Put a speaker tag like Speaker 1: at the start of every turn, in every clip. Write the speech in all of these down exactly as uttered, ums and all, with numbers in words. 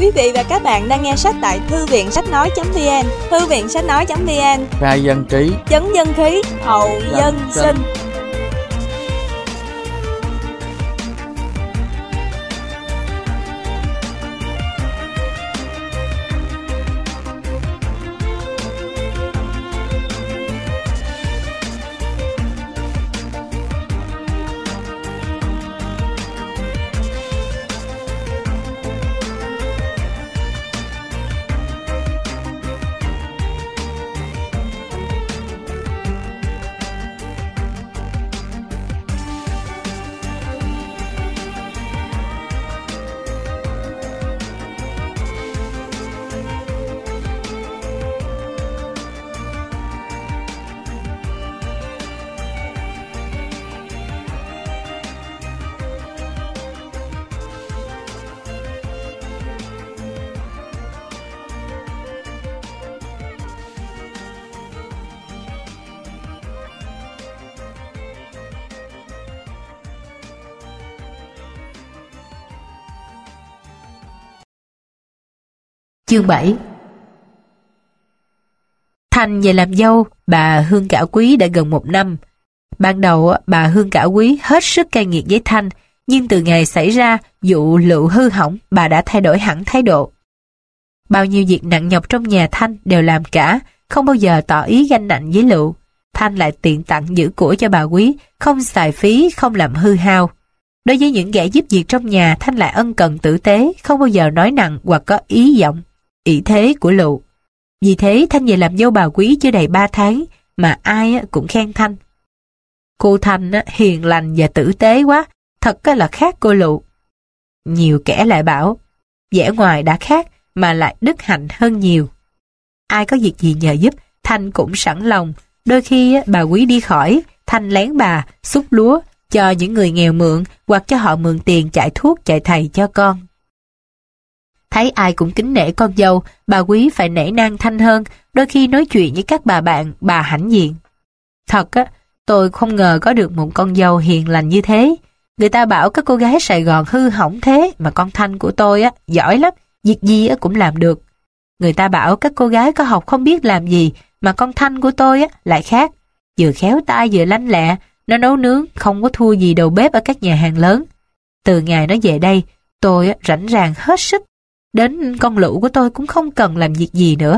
Speaker 1: Quý vị và các bạn đang nghe sách tại thư viện sách nói.vn, thư viện sách nói.vn.
Speaker 2: Khai dân trí,
Speaker 1: Chấn dân khí, hậu dân sinh.
Speaker 3: Chương bảy. Thanh về làm dâu bà Hương Cả Quý đã gần một năm. Ban đầu bà Hương Cả Quý hết sức cay nghiệt với Thanh, nhưng từ ngày xảy ra vụ Lựu hư hỏng, bà đã thay đổi hẳn thái độ. Bao nhiêu việc nặng nhọc trong nhà Thanh đều làm cả, không bao giờ tỏ ý ganh nạnh với Lựu. Thanh lại tiện tặng giữ của cho bà Quý, không xài phí, không làm hư hao. Đối với những kẻ giúp việc trong nhà, Thanh lại ân cần tử tế, không bao giờ nói nặng hoặc có ý giọng, ỷ thế của Lựu. Vì thế Thanh về làm dâu bà Quý chưa đầy ba tháng mà ai cũng khen Thanh. Cô Thanh hiền lành và tử tế quá, thật là khác cô Lựu. Nhiều kẻ lại bảo, vẻ ngoài đã khác mà lại đức hạnh hơn nhiều. Ai có việc gì nhờ giúp, Thanh cũng sẵn lòng. Đôi khi bà Quý đi khỏi, Thanh lén bà, xúc lúa, cho những người nghèo mượn hoặc cho họ mượn tiền chạy thuốc chạy thầy cho con. Thấy ai cũng kính nể con dâu, bà Quý phải nể nang Thanh hơn, đôi khi nói chuyện với các bà bạn, bà hãnh diện. Thật á, tôi không ngờ có được một con dâu hiền lành như thế. Người ta bảo các cô gái Sài Gòn hư hỏng thế, mà con Thanh của tôi á, giỏi lắm, việc gì á cũng làm được. Người ta bảo các cô gái có học không biết làm gì, mà con Thanh của tôi á, lại khác. Vừa khéo tay vừa lanh lẹ, nó nấu nướng không có thua gì đầu bếp ở các nhà hàng lớn. Từ ngày nó về đây, tôi á, rảnh ràng hết sức. Đến con Lựu của tôi cũng không cần làm việc gì nữa.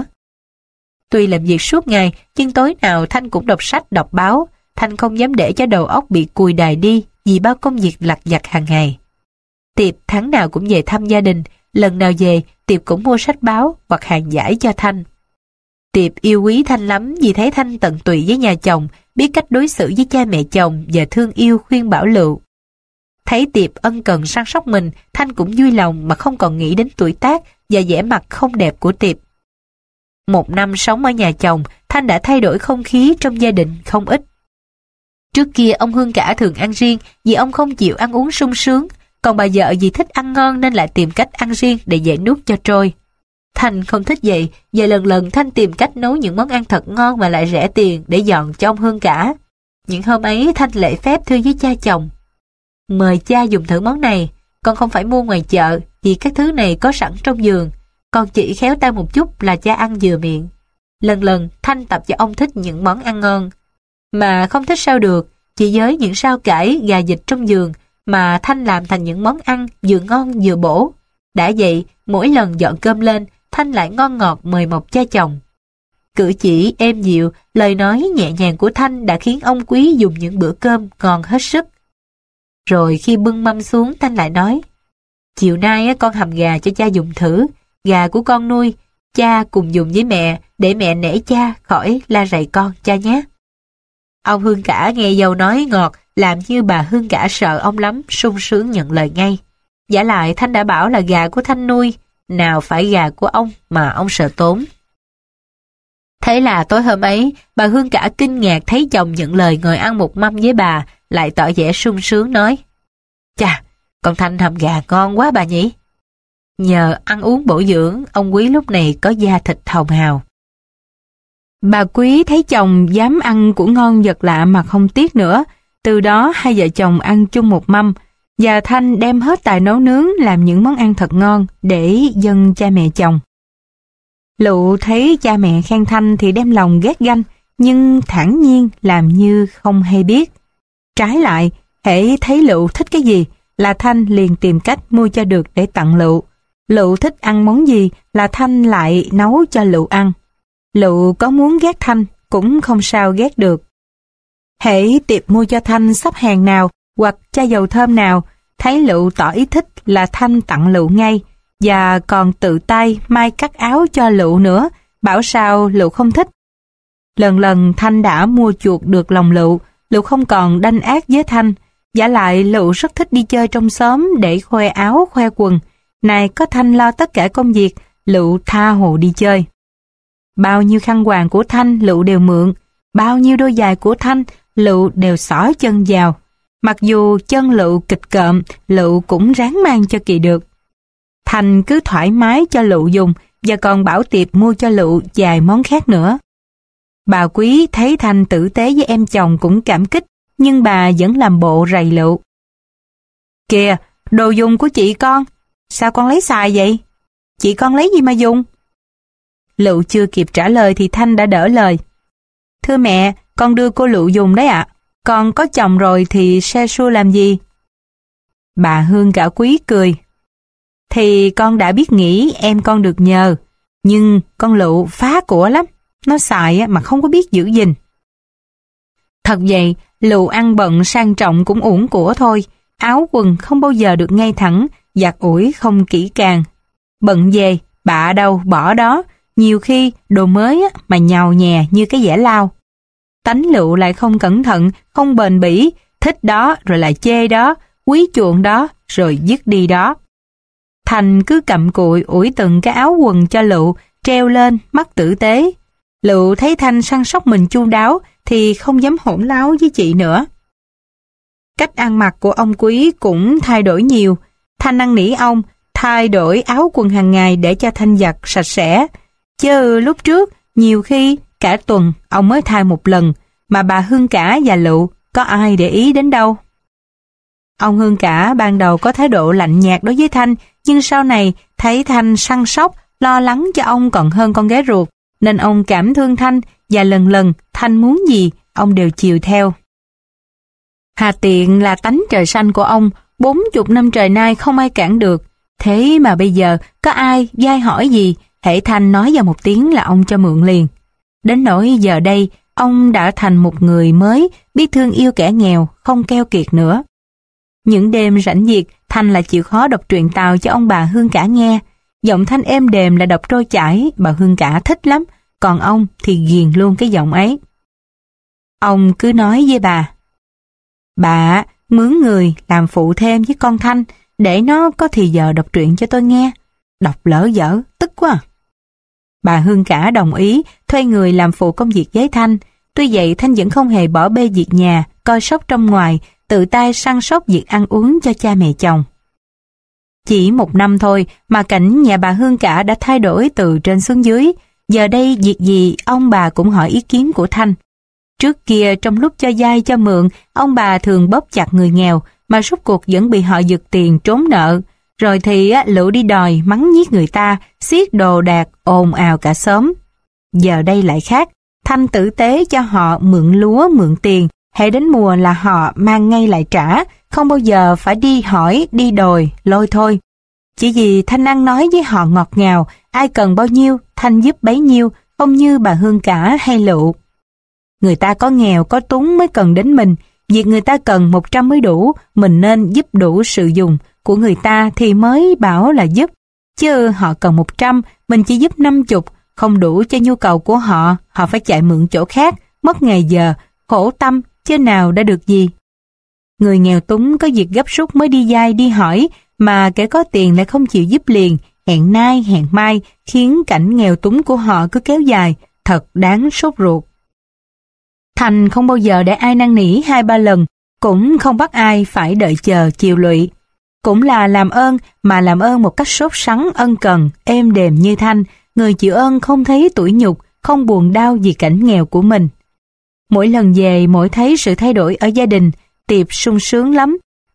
Speaker 3: Tuy làm việc suốt ngày, nhưng tối nào Thanh cũng đọc sách, đọc báo. Thanh không dám để cho đầu óc bị cùi đài đi vì bao công việc lặt vặt hàng ngày. Tiệp tháng nào cũng về thăm gia đình, lần nào về Tiệp cũng mua sách báo hoặc hàng giải cho Thanh. Tiệp yêu quý Thanh lắm vì thấy Thanh tận tụy với nhà chồng, biết cách đối xử với cha mẹ chồng và thương yêu khuyên bảo Lựu. Thấy Tiệp ân cần săn sóc mình, Thanh cũng vui lòng mà không còn nghĩ đến tuổi tác và vẻ mặt không đẹp của Tiệp. Một năm sống ở nhà chồng, Thanh đã thay đổi không khí trong gia đình không ít. Trước kia ông Hương Cả thường ăn riêng vì ông không chịu ăn uống sung sướng, còn bà vợ vì thích ăn ngon nên lại tìm cách ăn riêng để dễ nuốt cho trôi. Thanh không thích vậy, giờ lần lần Thanh tìm cách nấu những món ăn thật ngon mà lại rẻ tiền để dọn cho ông Hương Cả. Những hôm ấy Thanh lễ phép thưa với cha chồng: "Mời cha dùng thử món này, con không phải mua ngoài chợ vì các thứ này có sẵn trong giường, con chỉ khéo tay một chút là cha ăn vừa miệng." Lần lần Thanh tập cho ông thích những món ăn ngon, mà không thích sao được, chỉ với những rau cải, gà vịt trong giường mà Thanh làm thành những món ăn vừa ngon vừa bổ. Đã vậy, mỗi lần dọn cơm lên, Thanh lại ngon ngọt mời mọc cha chồng. Cử chỉ êm dịu, lời nói nhẹ nhàng của Thanh đã khiến ông Quý dùng những bữa cơm ngon hết sức. Rồi khi bưng mâm xuống, Thanh lại nói: "Chiều nay con hầm gà cho cha dùng thử, gà của con nuôi, cha cùng dùng với mẹ, để mẹ nể cha khỏi la rầy con cha nhé." Ông Hương Cả nghe dâu nói ngọt, làm như bà Hương Cả sợ ông lắm, sung sướng nhận lời ngay. Vả lại Thanh đã bảo là gà của Thanh nuôi, nào phải gà của ông mà ông sợ tốn. Thế là tối hôm ấy, bà Hương Cả kinh ngạc thấy chồng nhận lời ngồi ăn một mâm với bà, lại tỏ vẻ sung sướng nói: "Chà, con Thanh hầm gà ngon quá bà nhỉ." Nhờ ăn uống bổ dưỡng, ông Quý lúc này có da thịt hồng hào.
Speaker 4: Bà Quý thấy chồng dám ăn của ngon vật lạ mà không tiếc nữa, từ đó hai vợ chồng ăn chung một mâm. Và Thanh đem hết tài nấu nướng làm những món ăn thật ngon để dâng cha mẹ chồng. Lụ thấy cha mẹ khen Thanh thì đem lòng ghét ganh, nhưng thản nhiên làm như không hay biết. Trái lại, hễ thấy Lụ thích cái gì là Thanh liền tìm cách mua cho được để tặng Lụ. Lụ thích ăn món gì là Thanh lại nấu cho Lụ ăn. Lụ có muốn ghét Thanh cũng không sao ghét được. Hễ tiệp mua cho Thanh sắp hàng nào hoặc chai dầu thơm nào, thấy Lụ tỏ ý thích là Thanh tặng Lụ ngay, và còn tự tay may cắt áo cho Lụ nữa, bảo sao Lụ không thích. Lần lần Thanh đã mua chuộc được lòng Lụ, Lụ không còn đanh ác với Thanh. Vả lại Lụ rất thích đi chơi trong xóm để khoe áo khoe quần. Này có Thanh lo tất cả công việc, Lụ tha hồ đi chơi. Bao nhiêu khăn quàng của Thanh Lụ đều mượn, bao nhiêu đôi giày của Thanh Lụ đều xỏ chân vào. Mặc dù chân Lụ kịch cộm, Lụ cũng ráng mang cho kỳ được. Thanh cứ thoải mái cho Lụ dùng, và còn bảo tiệp mua cho Lụ vài món khác nữa. Bà Quý thấy Thanh tử tế với em chồng cũng cảm kích, nhưng bà vẫn làm bộ rầy Lụ. Kìa, đồ dùng của chị con, sao con lấy xài vậy? Chị con lấy gì mà dùng? Lụ chưa kịp trả lời thì Thanh đã đỡ lời. Thưa mẹ, con đưa cô Lụ dùng đấy ạ. Con có chồng rồi thì xe xua làm gì? Bà Hương Cả Quý cười. Thì con đã biết nghĩ em con được nhờ, nhưng con Lụ phá của lắm. Nó xài mà không có biết giữ gìn. Thật vậy, Lụ ăn bận sang trọng cũng uổng của thôi. Áo quần không bao giờ được ngay thẳng, giặt ủi không kỹ càng. Bận về, bạ đâu bỏ đó. Nhiều khi đồ mới mà nhàu nhè như cái dẻ lau. Tánh Lụ lại không cẩn thận, không bền bỉ, thích đó rồi lại chê đó, quý chuộng đó rồi dứt đi đó. Thành cứ cặm cụi ủi từng cái áo quần cho Lụ, treo lên mắt tử tế. Lụ thấy Thanh săn sóc mình chu đáo thì không dám hỗn láo với chị nữa. Cách ăn mặc của ông Quý cũng thay đổi nhiều. Thanh năn nỉ ông thay đổi áo quần hàng ngày để cho Thanh giặt sạch sẽ. Chứ lúc trước nhiều khi cả tuần ông mới thay một lần, mà bà Hương Cả và Lụ có ai để ý đến đâu. Ông Hương Cả ban đầu có thái độ lạnh nhạt đối với Thanh, nhưng sau này thấy Thanh săn sóc, lo lắng cho ông còn hơn con gái ruột, nên ông cảm thương Thanh, và lần lần Thanh muốn gì ông đều chiều theo. Hà tiện là tánh trời xanh của ông, bốn chục năm trời nay không ai cản được. Thế mà bây giờ có ai vai hỏi gì, hễ Thanh nói vào một tiếng là ông cho mượn liền. Đến nỗi giờ đây, ông đã thành một người mới, biết thương yêu kẻ nghèo, không keo kiệt nữa. Những đêm rảnh việc, Thanh là chịu khó đọc truyện Tào cho ông bà Hương Cả nghe. Giọng Thanh êm đềm là đọc trôi chảy, bà Hương Cả thích lắm, còn ông thì ghiền luôn cái giọng ấy. Ông cứ nói với bà, bà mướn người làm phụ thêm với con Thanh, để nó có thì giờ đọc truyện cho tôi nghe. Đọc lỡ dở, tức quá. Bà Hương Cả đồng ý, thuê người làm phụ công việc với Thanh. Tuy vậy Thanh vẫn không hề bỏ bê việc nhà, coi sóc trong ngoài, tự tay săn sóc việc ăn uống cho cha mẹ chồng. Chỉ một năm thôi mà cảnh nhà bà Hương Cả đã thay đổi từ trên xuống dưới. Giờ đây việc gì ông bà cũng hỏi ý kiến của Thanh. Trước kia trong lúc cho vay cho mượn, ông bà thường bóp chặt người nghèo, mà rốt cuộc vẫn bị họ giật tiền trốn nợ. Rồi thì Lụ đi đòi mắng nhiếc người ta, xiết đồ đạc, ồn ào cả xóm. Giờ đây lại khác, Thanh tử tế cho họ mượn lúa mượn tiền, hễ đến mùa là họ mang ngay lại trả, không bao giờ phải đi hỏi, đi đòi, lôi thôi. Chỉ vì Thanh ăn nói với họ ngọt ngào, ai cần bao nhiêu, Thanh giúp bấy nhiêu, không như bà Hương Cả hay Lụ. Người ta có nghèo có túng mới cần đến mình, việc người ta cần một trăm mới đủ, mình nên giúp đủ sự dùng của người ta thì mới bảo là giúp. Chứ họ cần một trăm, mình chỉ giúp năm chục, không đủ cho nhu cầu của họ, họ phải chạy mượn chỗ khác, mất ngày giờ, khổ tâm, chứ nào đã được gì. Người nghèo túng có việc gấp rút mới đi vay đi hỏi, mà kẻ có tiền lại không chịu giúp liền, hẹn nay hẹn mai, khiến cảnh nghèo túng của họ cứ kéo dài, thật đáng sốt ruột. Thành không bao giờ để ai năn nỉ hai ba lần, cũng không bắt ai phải đợi chờ chiều lụy. Cũng là làm ơn, mà làm ơn một cách sốt sắng ân cần, êm đềm như Thanh, người chịu ơn không thấy tủi nhục, không buồn đau vì cảnh nghèo của mình. Mỗi lần về, mỗi thấy sự thay đổi ở gia đình, Tiệp sung sướng lắm.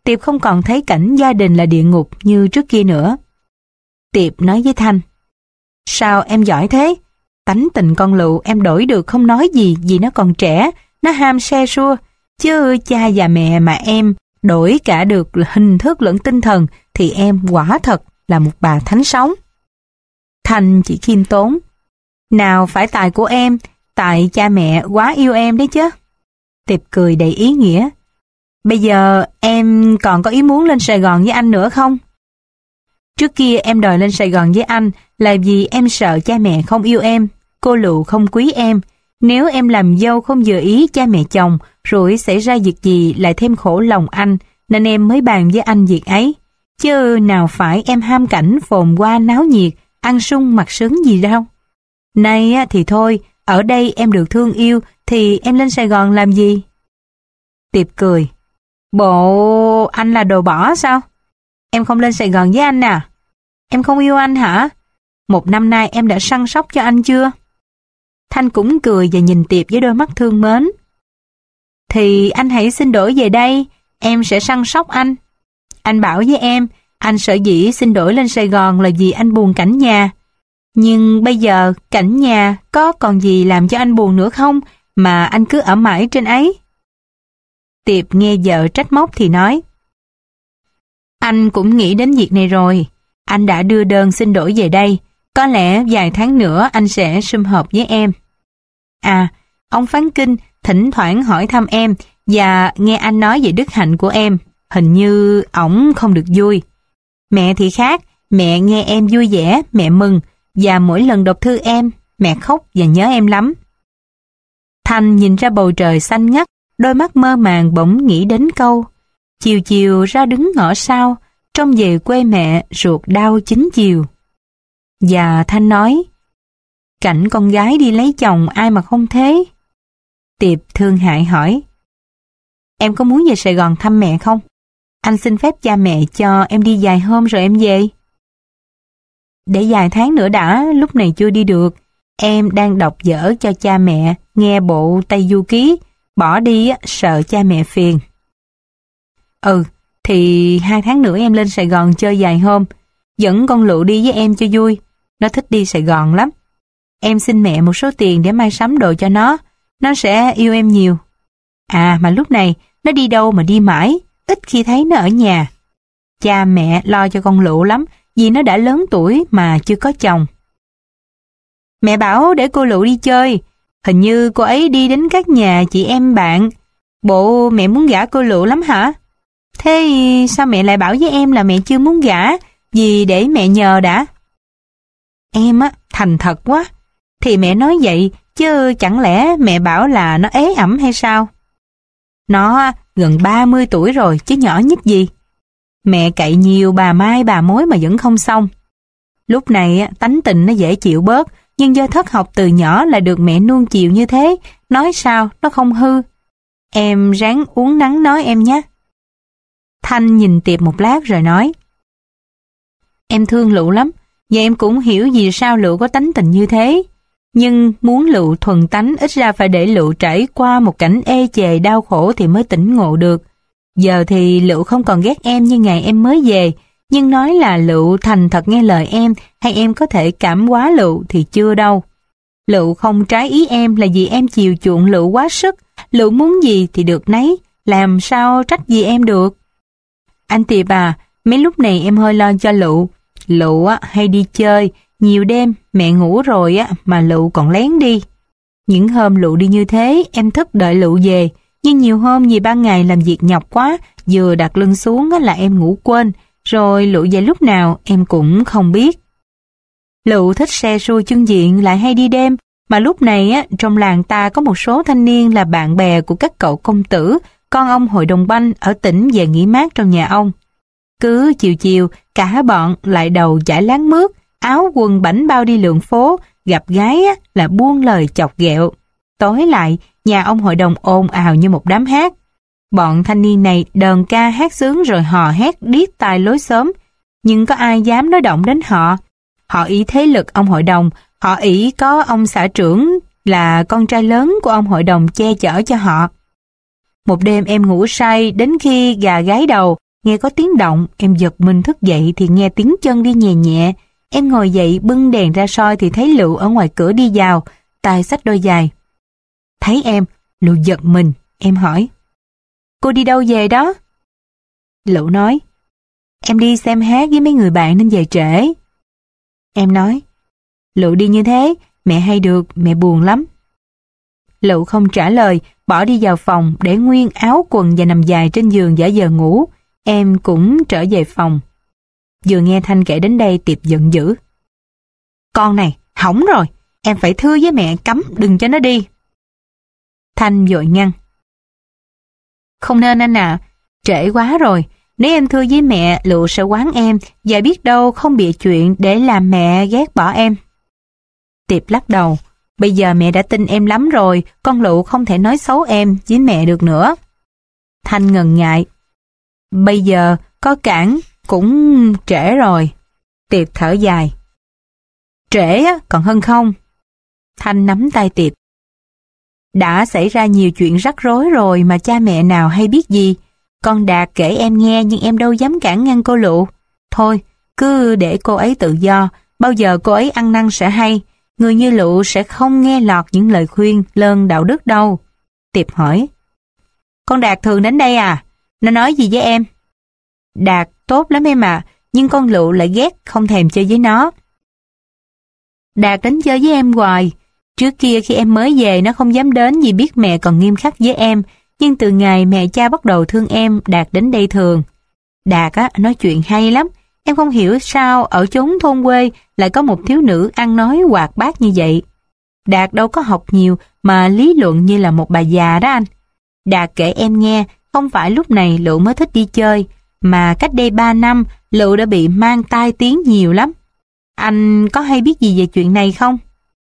Speaker 4: Tiệp không còn thấy cảnh gia đình là địa ngục như trước kia nữa. Tiệp nói với Thanh, sao em giỏi thế? Tánh tình con Lựu em đổi được không nói gì vì nó còn trẻ, nó ham xe sua. Chứ cha và mẹ mà em đổi cả được hình thức lẫn tinh thần thì em quả thật là một bà thánh sống. Thanh chỉ khiêm tốn, nào phải tài của em, tại cha mẹ quá yêu em đấy chứ. Tiệp cười đầy ý nghĩa. Bây giờ em còn có ý muốn lên Sài Gòn với anh nữa không? Trước kia em đòi lên Sài Gòn với anh là vì em sợ cha mẹ không yêu em, cô Lựu không quý em. Nếu em làm dâu không vừa ý cha mẹ chồng, rồi xảy ra việc gì lại thêm khổ lòng anh, nên em mới bàn với anh việc ấy. Chứ nào phải em ham cảnh phồn hoa náo nhiệt, ăn sung mặc sướng gì đâu. Nay thì thôi, ở đây em được thương yêu, thì em lên Sài Gòn làm gì? Tiệp cười. Bộ anh là đồ bỏ sao? Em không lên Sài Gòn với anh à? Em không yêu anh hả? Một năm nay em đã săn sóc cho anh chưa? Thanh cũng cười và nhìn Tiệp với đôi mắt thương mến. Thì anh hãy xin đổi về đây, em sẽ săn sóc anh. Anh bảo với em, anh sở dĩ xin đổi lên Sài Gòn là vì anh buồn cảnh nhà. Nhưng bây giờ cảnh nhà có còn gì làm cho anh buồn nữa không mà anh cứ ở mãi trên ấy? Tiệp nghe vợ trách móc thì nói, anh cũng nghĩ đến việc này rồi. Anh đã đưa đơn xin đổi về đây. Có lẽ vài tháng nữa anh sẽ sum họp với em. À, ông Phán Kinh thỉnh thoảng hỏi thăm em và nghe anh nói về đức hạnh của em. Hình như ổng không được vui. Mẹ thì khác, mẹ nghe em vui vẻ, mẹ mừng, và mỗi lần đọc thư em, mẹ khóc và nhớ em lắm. Thanh nhìn ra bầu trời xanh ngắt, đôi mắt mơ màng bỗng nghĩ đến câu, chiều chiều ra đứng ngõ sau, trông về quê mẹ ruột đau chín chiều. Và Thanh nói, cảnh con gái đi lấy chồng ai mà không thế? Tiệp thương hại hỏi, em có muốn về Sài Gòn thăm mẹ không? Anh xin phép cha mẹ cho em đi vài hôm rồi em về. Để vài tháng nữa đã, lúc này chưa đi được. Em đang đọc dở cho cha mẹ nghe bộ Tây Du Ký, bỏ đi sợ cha mẹ phiền. Ừ, thì hai tháng nữa em lên Sài Gòn chơi vài hôm, dẫn con Lựu đi với em cho vui. Nó thích đi Sài Gòn lắm. Em xin mẹ một số tiền để mai sắm đồ cho nó, nó sẽ yêu em nhiều. À mà lúc này nó đi đâu mà đi mãi, ít khi thấy nó ở nhà. Cha mẹ lo cho con Lựu lắm, vì nó đã lớn tuổi mà chưa có chồng. Mẹ bảo để cô Lựu đi chơi, hình như cô ấy đi đến các nhà chị em bạn. Bộ mẹ muốn gả cô Lựu lắm hả? Thế sao mẹ lại bảo với em là mẹ chưa muốn gả, vì để mẹ nhờ đã? Em á, thành thật quá. Thì mẹ nói vậy, chứ chẳng lẽ mẹ bảo là nó ế ẩm hay sao? Nó gần ba mươi tuổi rồi chứ nhỏ nhít gì. Mẹ cậy nhiều bà mai bà mối mà vẫn không xong. Lúc này tánh tình nó dễ chịu bớt, nhưng do thất học từ nhỏ là được mẹ nuông chiều như thế, nói sao nó không hư. Em ráng uống nắng nói em nhé. Thanh nhìn Tiệp một lát rồi nói, em thương Lựu lắm, và em cũng hiểu vì sao Lựu có tánh tình như thế. Nhưng muốn Lựu thuần tánh, ít ra phải để Lựu trải qua một cảnh ê chề đau khổ thì mới tỉnh ngộ được. Giờ thì Lựu không còn ghét em như ngày em mới về, nhưng nói là Lựu thành thật nghe lời em, hay em có thể cảm hóa Lựu thì chưa đâu. Lựu không trái ý em là vì em chiều chuộng Lựu quá sức. Lựu muốn gì thì được nấy, làm sao trách gì em được. Anh Tiệp à, mấy lúc này em hơi lo cho Lựu. Lựu á hay đi chơi, nhiều đêm mẹ ngủ rồi á mà Lựu còn lén đi. Những hôm Lựu đi như thế em thức đợi Lựu về, nhưng nhiều hôm vì ban ngày làm việc nhọc quá, vừa đặt lưng xuống á là em ngủ quên, rồi Lựu về lúc nào em cũng không biết. Lựu thích xe xua chân diện, lại hay đi đêm, mà lúc này á trong làng ta có một số thanh niên là bạn bè của các cậu công tử, con ông hội đồng banh ở tỉnh về nghỉ mát trong nhà ông. Cứ chiều chiều, cả bọn lại đầu chải láng mướt, áo quần bảnh bao đi lượn phố, gặp gái á, là buông lời chọc ghẹo. Tối lại, nhà ông hội đồng ồn ào như một đám hát. Bọn thanh niên này đờn ca hát sướng rồi hò hét điếc tai lối xóm, nhưng có ai dám nói động đến họ. Họ ý thế lực ông hội đồng, họ ý có ông xã trưởng là con trai lớn của ông hội đồng che chở cho họ. Một đêm em ngủ say đến khi gà gáy đầu, Nghe có tiếng động, em giật mình thức dậy thì nghe tiếng chân đi nhẹ nhẹ. Em ngồi dậy bưng đèn ra soi thì thấy Lựu ở ngoài cửa đi vào, tay xách đôi giày. Thấy em, Lựu giật mình, em hỏi. Cô đi đâu về đó? Lựu nói, em đi xem hát với mấy người bạn nên về trễ. Em nói, Lựu đi như thế, mẹ hay được, mẹ buồn lắm. Lựu không trả lời, bỏ đi vào phòng để nguyên áo quần và nằm dài trên giường giả vờ ngủ. Em cũng trở về phòng. Vừa nghe Thanh kể đến đây Tiệp giận dữ. Con này, hỏng rồi, em phải thưa với mẹ cấm đừng cho nó đi. Thanh vội ngăn. Không nên anh à, trễ quá rồi. Nếu em thưa với mẹ, Lựu sẽ quán em và biết đâu không bịa chuyện để làm mẹ ghét bỏ em. Tiệp lắc đầu. Bây giờ mẹ đã tin em lắm rồi, con Lựu không thể nói xấu em với mẹ được nữa. Thanh ngần ngại. Bây giờ có cản cũng trễ rồi. Tiệp thở dài. Trễ còn hơn không. Thanh nắm tay Tiệp. Đã xảy ra nhiều chuyện rắc rối rồi mà cha mẹ nào hay biết gì. Con Đạt kể em nghe nhưng em đâu dám cản ngăn cô Lựu. Thôi, cứ để cô ấy tự do, bao giờ cô ấy ăn năn sẽ hay. Người như Lựu sẽ không nghe lọt những lời khuyên lơn đạo đức đâu. Tiệp hỏi. Con Đạt thường đến đây à? Nó nói gì với em? Đạt tốt lắm em à, nhưng con Lựu lại ghét, không thèm chơi với nó. Đạt đến chơi với em hoài. Trước kia khi em mới về nó không dám đến vì biết mẹ còn nghiêm khắc với em. Nhưng từ ngày mẹ cha bắt đầu thương em, Đạt đến đây thường. Đạt á, nói chuyện hay lắm. Em không hiểu sao ở chốn thôn quê lại có một thiếu nữ ăn nói hoạt bát như vậy. Đạt đâu có học nhiều mà lý luận như là một bà già đó anh. Đạt kể em nghe, không phải lúc này Lựu mới thích đi chơi, mà cách đây ba năm Lựu đã bị mang tai tiếng nhiều lắm. Anh có hay biết gì về chuyện này không?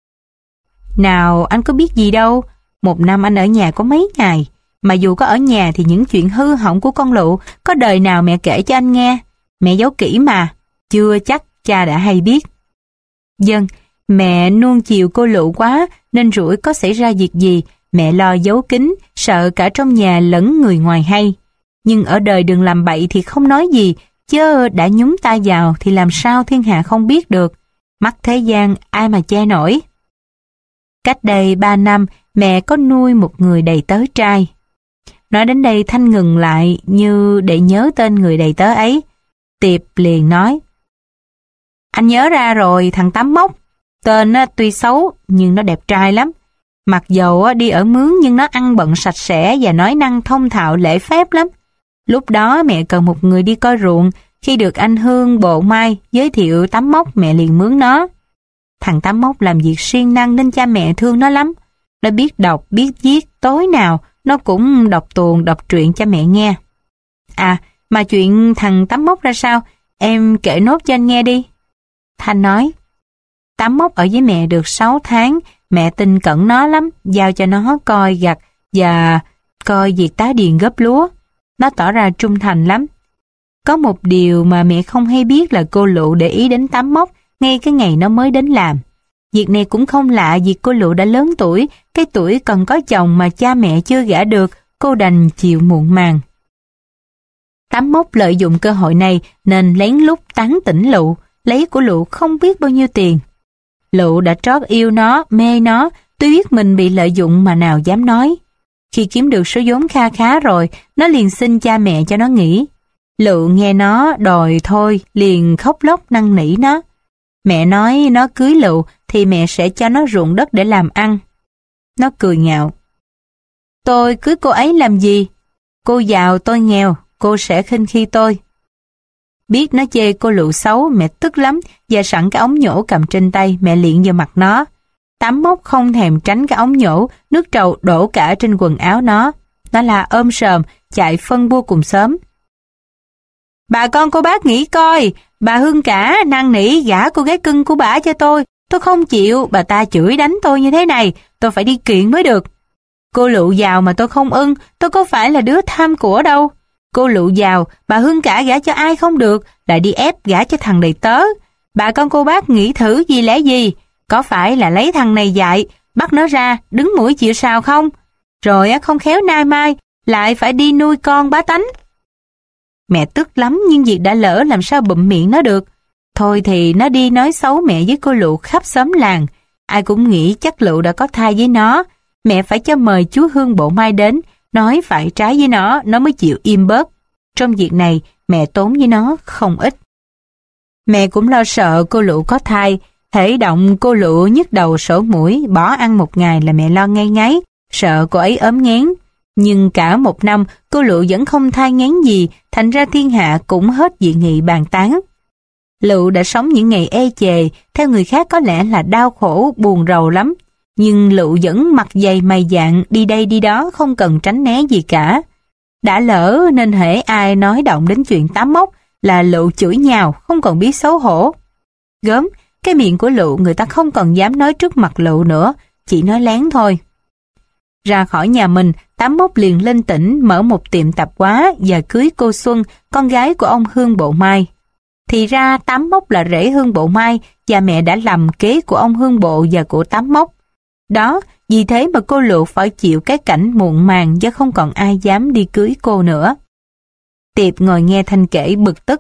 Speaker 4: Nào anh có biết gì đâu, một năm anh ở nhà có mấy ngày, mà dù có ở nhà thì những chuyện hư hỏng của con Lựu có đời nào mẹ kể cho anh nghe. Mẹ giấu kỹ mà, chưa chắc cha đã hay biết. Dân, mẹ nuông chiều cô Lựu quá nên rủi có xảy ra việc gì, mẹ lo giấu kín, sợ cả trong nhà lẫn người ngoài hay. Nhưng ở đời đừng làm bậy thì không nói gì, chớ đã nhúng tay vào thì làm sao thiên hạ không biết được. Mắt thế gian ai mà che nổi. Cách đây ba năm, mẹ có nuôi một người đầy tớ trai. Nói đến đây Thanh ngừng lại như để nhớ tên người đầy tớ ấy. Tiệp liền nói. Anh nhớ ra rồi, thằng Tám Mốc. Tên tuy xấu nhưng nó đẹp trai lắm. Mặc dầu đi ở mướn nhưng nó ăn bận sạch sẽ và nói năng thông thạo lễ phép lắm. Lúc đó mẹ cần một người đi coi ruộng, khi được anh Hương Bộ Mai giới thiệu Tám Mốc mẹ liền mướn nó. Thằng Tám Mốc làm việc siêng năng nên cha mẹ thương nó lắm. Nó biết đọc, biết viết, tối nào nó cũng đọc tuồng, đọc truyện cho mẹ nghe. À, mà chuyện thằng Tám Mốc ra sao, em kể nốt cho anh nghe đi. Thanh nói, Tám Mốc ở với mẹ được sáu tháng, mẹ tin cẩn nó lắm, giao cho nó coi gặt và coi việc tá điền góp lúa. Nó tỏ ra trung thành lắm. Có một điều mà mẹ không hay biết là cô Lựu để ý đến Tám Mốc ngay cái ngày nó mới đến làm. Việc này cũng không lạ vì cô Lựu đã lớn tuổi, cái tuổi cần có chồng mà cha mẹ chưa gả được, cô đành chịu muộn màng. Tám Mốc lợi dụng cơ hội này nên lén lút tán tỉnh Lựu, lấy của Lựu không biết bao nhiêu tiền. Lựu đã trót yêu nó, mê nó, tuy biết mình bị lợi dụng mà nào dám nói. Khi kiếm được số vốn kha khá rồi, nó liền xin cha mẹ cho nó nghỉ. Lựu nghe nó đòi thôi, liền khóc lóc năn nỉ nó. Mẹ nói nó cưới Lựu thì mẹ sẽ cho nó ruộng đất để làm ăn. Nó cười ngạo. Tôi cưới cô ấy làm gì? Cô giàu tôi nghèo, cô sẽ khinh khi tôi. Biết nó chê cô Lựu xấu, mẹ tức lắm và sẵn cái ống nhổ cầm trên tay mẹ liệng vào mặt nó. Tám Mốc không thèm tránh cái ống nhổ, nước trầu đổ cả trên quần áo nó. Nó là ôm sờm, chạy phân bua cùng xóm. Bà con cô bác nghĩ coi, bà Hương cả năn nỉ gả cô gái cưng của bà cho tôi. Tôi không chịu, bà ta chửi đánh tôi như thế này, tôi phải đi kiện mới được. Cô Lựu giàu mà tôi không ưng, tôi có phải là đứa tham của đâu. Cô Lựu giàu, bà Hương cả gả cho ai không được, lại đi ép gả cho thằng đầy tớ. Bà con cô bác nghĩ thử gì lẽ gì, có phải là lấy thằng này dạy, bắt nó ra, đứng mũi chịu sào không? Rồi không khéo nay mai, lại phải đi nuôi con bá tánh. Mẹ tức lắm nhưng việc đã lỡ làm sao bụm miệng nó được. Thôi thì nó đi nói xấu mẹ với cô Lụ khắp xóm làng. Ai cũng nghĩ chắc Lụ đã có thai với nó. Mẹ phải cho mời chú Hương Bộ Mai đến, nói phải trái với nó, nó mới chịu im bớt. Trong việc này, mẹ tốn với nó không ít. Mẹ cũng lo sợ cô Lụ có thai. Hễ động cô Lụ nhức đầu sổ mũi, bỏ ăn một ngày là mẹ lo ngay ngáy, sợ cô ấy ốm nghén. Nhưng cả một năm, cô Lụ vẫn không thai nghén gì, thành ra thiên hạ cũng hết dị nghị bàn tán. Lụ đã sống những ngày ê chề, theo người khác có lẽ là đau khổ, buồn rầu lắm. Nhưng Lụ vẫn mặt dày mày dạn, đi đây đi đó, không cần tránh né gì cả. Đã lỡ nên hễ ai nói động đến chuyện tám mốc là Lụ chửi nhào, không còn biết xấu hổ. Gớm, cái miệng của Lụ người ta không còn dám nói trước mặt Lụ nữa, chỉ nói lén thôi. Ra khỏi nhà mình, Tám Mốc liền lên tỉnh mở một tiệm tạp hóa và cưới cô Xuân, con gái của ông Hương Bộ Mai. Thì ra Tám Mốc là rể Hương Bộ Mai và mẹ đã làm kế của ông Hương Bộ và của Tám Mốc. Đó, vì thế mà cô Lụ phải chịu cái cảnh muộn màng do không còn ai dám đi cưới cô nữa. Tiệp ngồi nghe Thanh kể bực tức.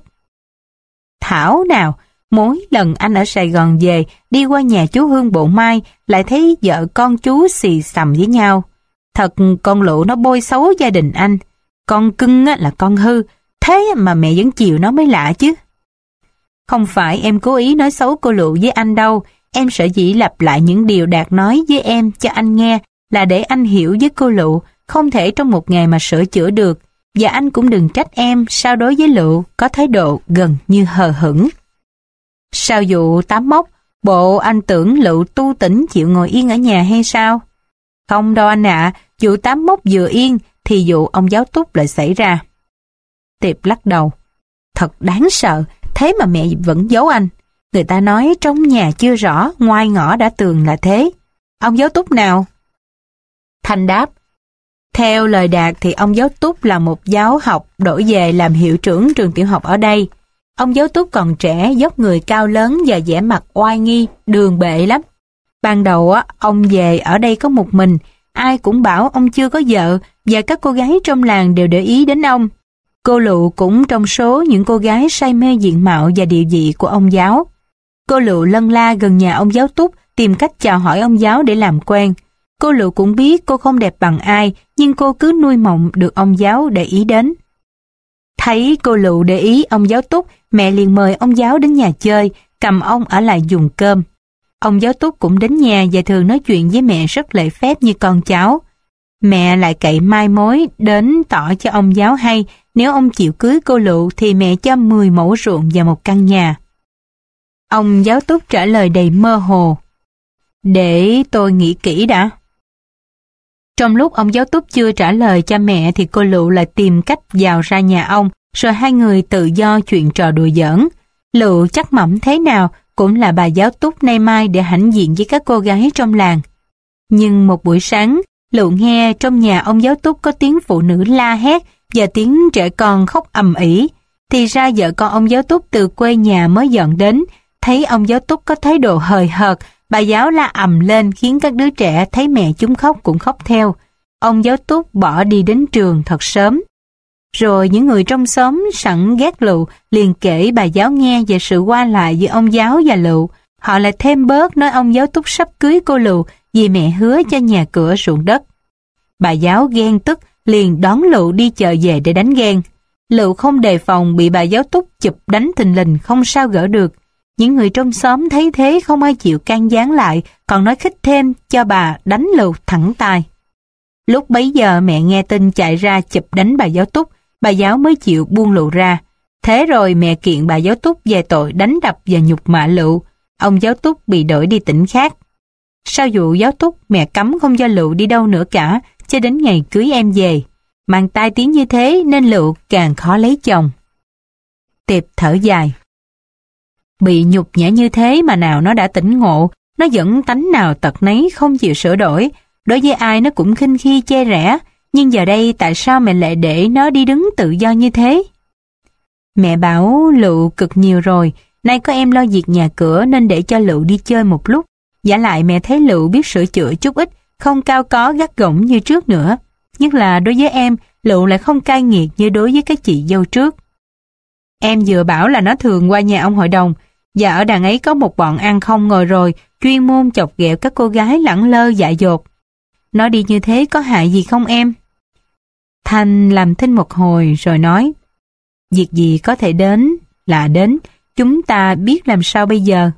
Speaker 4: Thảo nào, mỗi lần anh ở Sài Gòn về, đi qua nhà chú Hương Bộ Mai, lại thấy vợ con chú xì xầm với nhau. Thật con Lụ nó bôi xấu gia đình anh. Con cưng là con hư, thế mà mẹ vẫn chiều nó mới lạ chứ. Không phải em cố ý nói xấu cô Lụ với anh đâu, em sợ dĩ lặp lại những điều Đạt nói với em cho anh nghe là để anh hiểu với cô Lụ, không thể trong một ngày mà sửa chữa được, và anh cũng đừng trách em sao đối với Lụ có thái độ gần như hờ hững. Sao dụ Tám Mốc, bộ anh tưởng Lụ tu tỉnh chịu ngồi yên ở nhà hay sao? Không đâu anh ạ, à, vụ Tám Mốc vừa yên thì vụ ông giáo Túc lại xảy ra. Tiệp lắc đầu. Thật đáng sợ, thế mà mẹ vẫn giấu anh. Người ta nói trong nhà chưa rõ, ngoài ngõ đã tường là thế. Ông giáo Túc nào? Thanh đáp. Theo lời Đạt thì ông giáo Túc là một giáo học đổi về làm hiệu trưởng trường tiểu học ở đây. Ông giáo Túc còn trẻ, dốc người cao lớn và vẻ mặt oai nghi, đường bệ lắm. Ban đầu á, ông về ở đây có một mình, ai cũng bảo ông chưa có vợ và các cô gái trong làng đều để ý đến ông. Cô Lụ cũng trong số những cô gái say mê diện mạo và địa vị của ông giáo. Cô Lụ lân la gần nhà ông giáo Túc tìm cách chào hỏi ông giáo để làm quen. Cô Lụ cũng biết cô không đẹp bằng ai, nhưng cô cứ nuôi mộng được ông giáo để ý đến. Thấy cô Lụ để ý ông giáo Túc, mẹ liền mời ông giáo đến nhà chơi, cầm ông ở lại dùng cơm. Ông giáo Túc cũng đến nhà và thường nói chuyện với mẹ rất lễ phép như con cháu. Mẹ lại cậy mai mối đến tỏ cho ông giáo hay nếu ông chịu cưới cô Lụ thì mẹ cho mười mẫu ruộng và một căn nhà. Ông giáo Túc trả lời đầy mơ hồ. Để tôi nghĩ kỹ đã. Trong lúc ông giáo Túc chưa trả lời cho mẹ thì cô Lụ lại tìm cách vào ra nhà ông, rồi hai người tự do chuyện trò đùa giỡn. Lụ chắc mẩm thế nào cũng là bà giáo Túc nay mai để hãnh diện với các cô gái trong làng. Nhưng một buổi sáng, Lụ nghe trong nhà ông giáo Túc có tiếng phụ nữ la hét và tiếng trẻ con khóc ầm ĩ. Thì ra vợ con ông giáo Túc từ quê nhà mới dọn đến, thấy ông giáo Túc có thái độ hời hợt, bà giáo la ầm lên khiến các đứa trẻ thấy mẹ chúng khóc cũng khóc theo. Ông giáo Túc bỏ đi đến trường thật sớm. Rồi những người trong xóm sẵn ghét Lụ liền kể bà giáo nghe về sự qua lại giữa ông giáo và Lụ. Họ lại thêm bớt nói ông giáo Túc sắp cưới cô Lụ vì mẹ hứa cho nhà cửa ruộng đất. Bà giáo ghen tức liền đón Lụ đi chợ về để đánh ghen. Lụ không đề phòng bị bà giáo Túc chụp đánh thình lình không sao gỡ được. Những người trong xóm thấy thế không ai chịu can gián lại, còn nói khích thêm cho bà đánh Lụ thẳng tai. Lúc bấy giờ mẹ nghe tin chạy ra chụp đánh bà giáo Túc, bà giáo mới chịu buông Lụ ra. Thế rồi mẹ kiện bà giáo Túc về tội đánh đập và nhục mạ Lụ. Ông giáo Túc bị đổi đi tỉnh khác. Sau vụ giáo Túc, mẹ cấm không cho Lụ đi đâu nữa cả, cho đến ngày cưới em về. Mang tai tiếng như thế nên Lụ càng khó lấy chồng. Tiệp thở dài. Bị nhục nhã như thế mà nào nó đã tỉnh ngộ, nó vẫn tánh nào tật nấy không chịu sửa đổi. Đối với ai nó cũng khinh khi che rẽ, nhưng giờ đây tại sao mẹ lại để nó đi đứng tự do như thế? Mẹ bảo Lụ cực nhiều rồi, nay có em lo việc nhà cửa nên để cho Lụ đi chơi một lúc. Giả lại mẹ thấy Lụ biết sửa chữa chút ít, không cao có gắt gỏng như trước nữa. Nhất là đối với em, Lụ lại không cay nghiệt như đối với các chị dâu trước. Em vừa bảo là nó thường qua nhà ông hội đồng, và ở đằng ấy có một bọn ăn không ngồi rồi, chuyên môn chọc ghẹo các cô gái lẳng lơ dại dột. Nó đi như thế có hại gì không em? Thanh làm thinh một hồi rồi nói, việc gì có thể đến là đến, chúng ta biết làm sao bây giờ.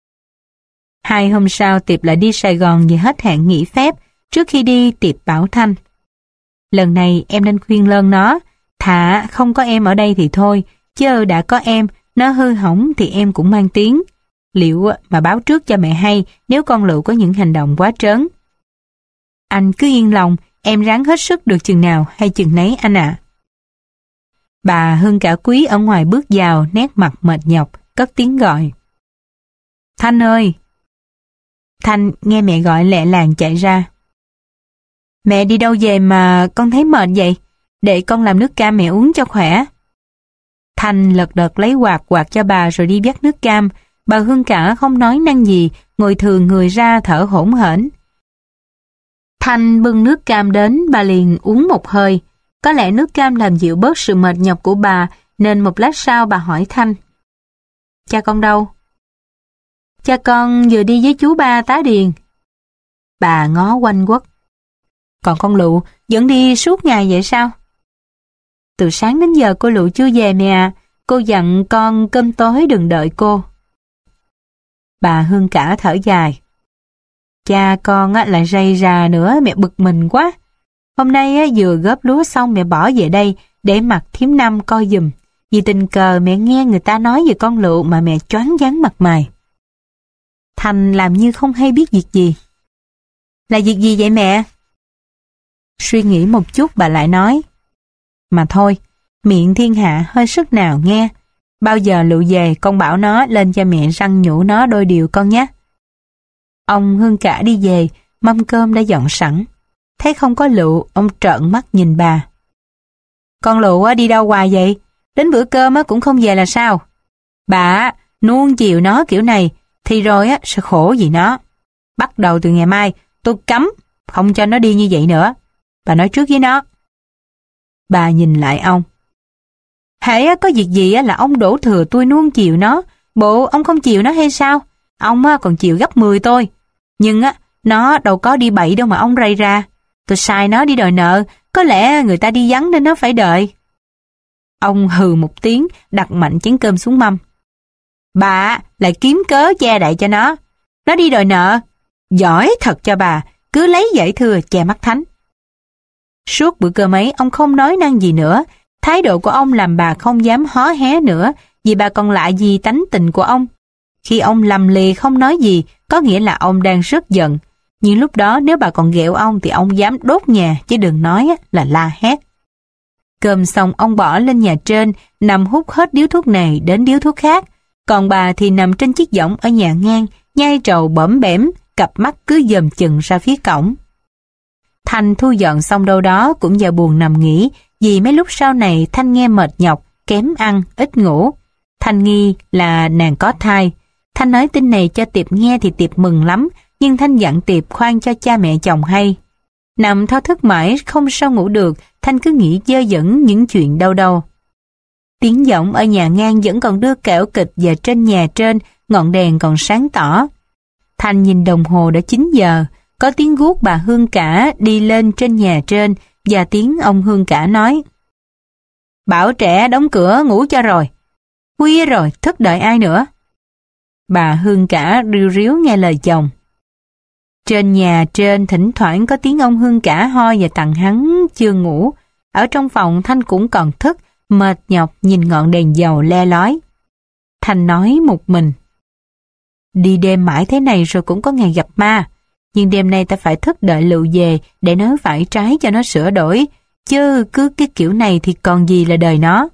Speaker 4: Hai hôm sau Tiệp lại đi Sài Gòn vì hết hạn nghỉ phép. Trước khi đi Tiệp bảo Thanh, lần này em nên khuyên lơn nó, thà không có em ở đây thì thôi, chứ đã có em, nó hư hỏng thì em cũng mang tiếng. Liệu mà báo trước cho mẹ hay nếu con Lựu có những hành động quá trớn. Anh cứ yên lòng, em ráng hết sức được chừng nào hay chừng nấy anh ạ. Bà Hương Cả Quý ở ngoài bước vào, nét mặt mệt nhọc, cất tiếng gọi. Thanh ơi! Thanh nghe mẹ gọi lẹ làng chạy ra. Mẹ đi đâu về mà con thấy mệt vậy? Để con làm nước cam mẹ uống cho khỏe. Thanh lật đật lấy quạt quạt cho bà rồi đi vắt nước cam. Bà Hương Cả không nói năng gì, ngồi thường người ra thở hổn hển. Thanh bưng nước cam đến, bà liền uống một hơi. Có lẽ nước cam làm dịu bớt sự mệt nhọc của bà, nên một lát sau bà hỏi Thanh. Cha con đâu? Cha con vừa đi với chú ba tá điền. Bà ngó quanh quất. Còn con Lựu vẫn đi suốt ngày vậy sao? Từ sáng đến giờ cô Lựu chưa về mẹ à. Cô dặn con cơm tối đừng đợi cô. Bà Hương Cả thở dài. Cha con lại rầy rà nữa, mẹ bực mình quá. Hôm nay vừa góp lúa xong mẹ bỏ về đây để mặc thím Năm coi giùm. Vì tình cờ mẹ nghe người ta nói về con Lựu mà mẹ choáng váng mặt mày. Thành làm như không hay biết việc gì. Là việc gì vậy mẹ? Suy nghĩ một chút bà lại nói. Mà thôi, miệng thiên hạ hơi sức nào nghe. Bao giờ Lựu về con bảo nó lên cho mẹ răng nhủ nó đôi điều con nhé. Ông Hương Cả đi về, mâm cơm đã dọn sẵn. Thấy không có Lựu, ông trợn mắt nhìn bà. Con Lựu đi đâu hoài vậy? Đến bữa cơm cũng không về là sao? Bà nuông chiều nó kiểu này thì rồi sẽ khổ vì nó. Bắt đầu từ ngày mai tôi cấm không cho nó đi như vậy nữa. Bà nói trước với nó. Bà nhìn lại ông. Hễ có việc gì là ông đổ thừa tôi nuông chiều nó. Bộ ông không chiều nó hay sao? Ông còn chiều gấp mười tôi. Nhưng á nó đâu có đi bậy đâu mà ông rầy ra. Tôi sai nó đi đòi nợ. Có lẽ người ta đi vắng nên nó phải đợi. Ông hừ một tiếng, đặt mạnh chén cơm xuống mâm. Bà lại kiếm cớ che đậy cho nó. Nó đi đòi nợ. Giỏi thật cho bà, cứ lấy giải thừa che mắt thánh. Suốt bữa cơm ấy ông không nói năng gì nữa. Thái độ của ông làm bà không dám hó hé nữa, vì bà còn lạ gì tánh tình của ông. Khi ông lầm lì không nói gì, có nghĩa là ông đang rất giận. Nhưng lúc đó nếu bà còn ghẹo ông thì ông dám đốt nhà, chứ đừng nói là la hét. Cơm xong ông bỏ lên nhà trên, nằm hút hết điếu thuốc này đến điếu thuốc khác. Còn bà thì nằm trên chiếc võng ở nhà ngang, nhai trầu bõm bẻm, cặp mắt cứ dòm chừng ra phía cổng. Thanh thu dọn xong đâu đó cũng vào buồn nằm nghỉ, vì mấy lúc sau này Thanh nghe mệt nhọc, kém ăn, ít ngủ. Thanh nghi là nàng có thai. Thanh nói tin này cho Tiệp nghe thì Tiệp mừng lắm, nhưng Thanh dặn Tiệp khoan cho cha mẹ chồng hay. Nằm thao thức mãi không sao ngủ được, Thanh cứ nghĩ dơ dẫn những chuyện đâu đâu. Tiếng giọng ở nhà ngang vẫn còn đưa kẻo kịch, và trên nhà trên ngọn đèn còn sáng tỏ. Thanh nhìn đồng hồ đã chín giờ, có tiếng guốc bà Hương Cả đi lên trên nhà trên, và tiếng ông Hương Cả nói. Bảo trẻ đóng cửa ngủ cho rồi. Khuya rồi, thức đợi ai nữa? Bà Hương Cả riu ríu nghe lời chồng. Trên nhà trên thỉnh thoảng có tiếng ông Hương Cả ho và tặng hắn chưa ngủ. Ở trong phòng Thanh cũng còn thức, mệt nhọc nhìn ngọn đèn dầu le lói. Thanh nói một mình. Đi đêm mãi thế này rồi cũng có ngày gặp ma. Nhưng đêm nay ta phải thức đợi Lựu về để nói phải trái cho nó sửa đổi. Chứ cứ cái kiểu này thì còn gì là đời nó.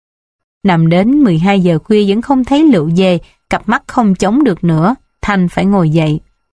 Speaker 4: Nằm đến mười hai giờ khuya vẫn không thấy Lựu về, cặp mắt không chống được nữa. Thanh phải ngồi dậy.